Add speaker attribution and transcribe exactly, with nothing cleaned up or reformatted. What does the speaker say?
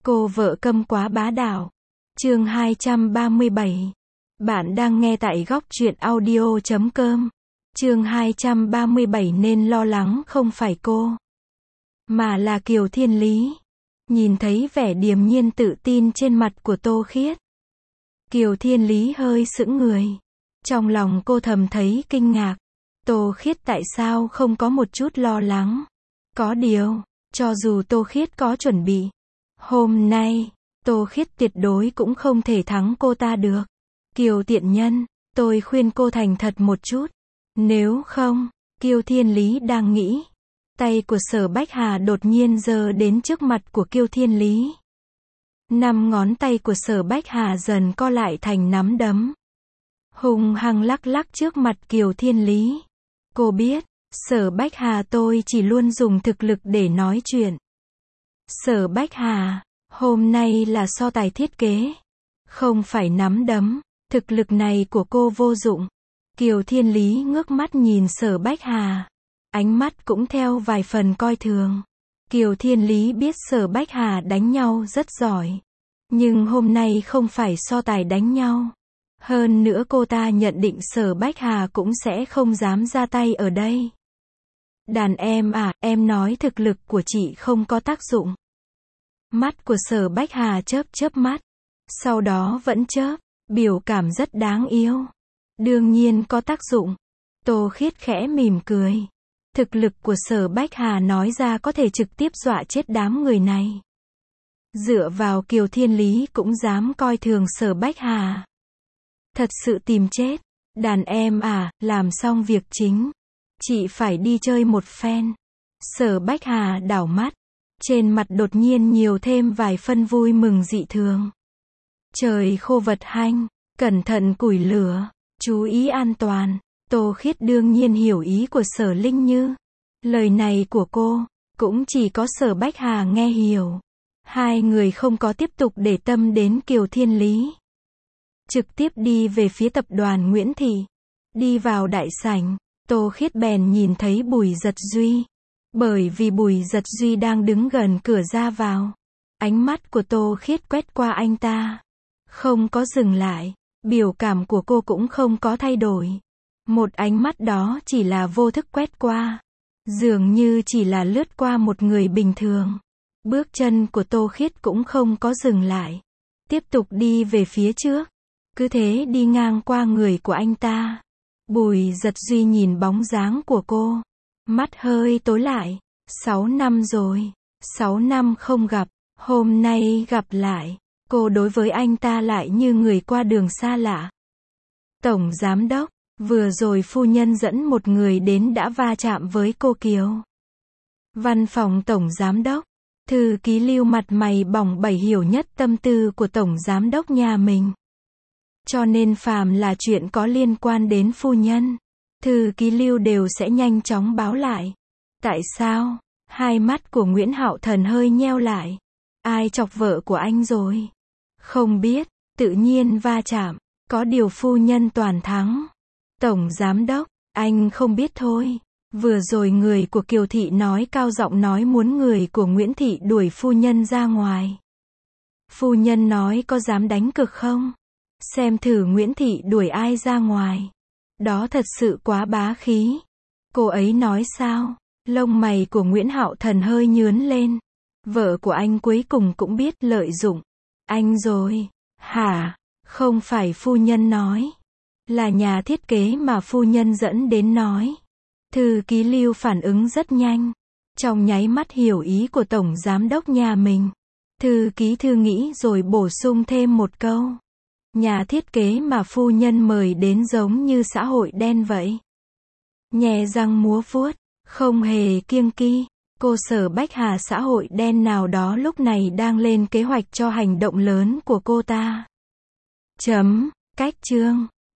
Speaker 1: Cô vợ câm quá bá đạo. Chương hai trăm ba mươi bảy. Bạn đang nghe tại góc truyện audio chấm com. Chương hai trăm ba mươi bảy nên lo lắng không phải cô, mà là Kiều Thiên Lý. Nhìn thấy vẻ điềm nhiên tự tin trên mặt của Tô Khiết, Kiều Thiên Lý hơi sững người. Trong lòng cô thầm thấy kinh ngạc. Tô Khiết tại sao không có một chút lo lắng? Có điều, cho dù Tô Khiết có chuẩn bị, hôm nay, Tô Khiết tuyệt đối cũng không thể thắng cô ta được. Kiều tiện nhân, tôi khuyên cô thành thật một chút. Nếu không, Kiều Thiên Lý đang nghĩ. Tay của Sở Bách Hà đột nhiên giơ đến trước mặt của Kiều Thiên Lý. Năm ngón tay của Sở Bách Hà dần co lại thành nắm đấm, hung hăng lắc lắc trước mặt Kiều Thiên Lý. Cô biết, Sở Bách Hà tôi chỉ luôn dùng thực lực để nói chuyện. Sở Bách Hà, hôm nay là so tài thiết kế, không phải nắm đấm, thực lực này của cô vô dụng. Kiều Thiên Lý ngước mắt nhìn Sở Bách Hà, ánh mắt cũng theo vài phần coi thường. Kiều Thiên Lý biết Sở Bách Hà đánh nhau rất giỏi, nhưng hôm nay không phải so tài đánh nhau. Hơn nữa cô ta nhận định Sở Bách Hà cũng sẽ không dám ra tay ở đây. Đàn em à, em nói thực lực của chị không có tác dụng. Mắt của Sở Bách Hà chớp chớp mắt, sau đó vẫn chớp, biểu cảm rất đáng yêu. Đương nhiên có tác dụng. Tô Khiết khẽ mỉm cười. Thực lực của Sở Bách Hà nói ra có thể trực tiếp dọa chết đám người này. Dựa vào Kiều Thiên Lý cũng dám coi thường Sở Bách Hà. Thật sự tìm chết. Đàn em à, làm xong việc chính, chị phải đi chơi một phen. Sở Bách Hà đảo mắt, trên mặt đột nhiên nhiều thêm vài phân vui mừng dị thường. Trời khô vật hanh, cẩn thận củi lửa, chú ý an toàn. Tô Khiết đương nhiên hiểu ý của Sở Linh Như. Lời này của cô, cũng chỉ có Sở Bách Hà nghe hiểu. Hai người không có tiếp tục để tâm đến Kiều Thiên Lý, trực tiếp đi về phía tập đoàn Nguyễn Thị. Đi vào đại sảnh, Tô Khiết bèn nhìn thấy Bùi Giật Duy. Bởi vì Bùi Giật Duy đang đứng gần cửa ra vào, ánh mắt của Tô Khiết quét qua anh ta, không có dừng lại. Biểu cảm của cô cũng không có thay đổi. Một ánh mắt đó chỉ là vô thức quét qua, dường như chỉ là lướt qua một người bình thường. Bước chân của Tô Khiết cũng không có dừng lại, tiếp tục đi về phía trước, cứ thế đi ngang qua người của anh ta. Bùi Giật Duy nhìn bóng dáng của cô, mắt hơi tối lại. Sáu năm rồi, sáu năm không gặp, hôm nay gặp lại, cô đối với anh ta lại như người qua đường xa lạ. Tổng giám đốc, vừa rồi phu nhân dẫn một người đến đã va chạm với cô Kiều. Văn phòng tổng giám đốc, thư ký Lưu mặt mày bỏng bẩy hiểu nhất tâm tư của tổng giám đốc nhà mình. Cho nên phàm là chuyện có liên quan đến phu nhân, thư ký Lưu đều sẽ nhanh chóng báo lại. Tại sao? Hai mắt của Nguyễn Hạo Thần hơi nheo lại. Ai chọc vợ của anh rồi? Không biết, tự nhiên va chạm, có điều phu nhân toàn thắng. Tổng giám đốc, anh không biết thôi. Vừa rồi người của Kiều Thị nói cao giọng nói muốn người của Nguyễn Thị đuổi phu nhân ra ngoài. Phu nhân nói có dám đánh cực không? Xem thử Nguyễn Thị đuổi ai ra ngoài. Đó thật sự quá bá khí. Cô ấy nói sao? Lông mày của Nguyễn Hạo Thần hơi nhướn lên. Vợ của anh cuối cùng cũng biết lợi dụng anh rồi. Hả? Không phải phu nhân nói, là nhà thiết kế mà phu nhân dẫn đến nói. Thư ký Lưu phản ứng rất nhanh, trong nháy mắt hiểu ý của tổng giám đốc nhà mình. Thư ký Thư nghĩ rồi bổ sung thêm một câu. Nhà thiết kế mà phu nhân mời đến giống như xã hội đen vậy. Nhè răng múa vuốt, không hề kiêng kỵ. Cô Sở Bách Hà xã hội đen nào đó lúc này đang lên kế hoạch cho hành động lớn của cô ta. Chấm, cách chương.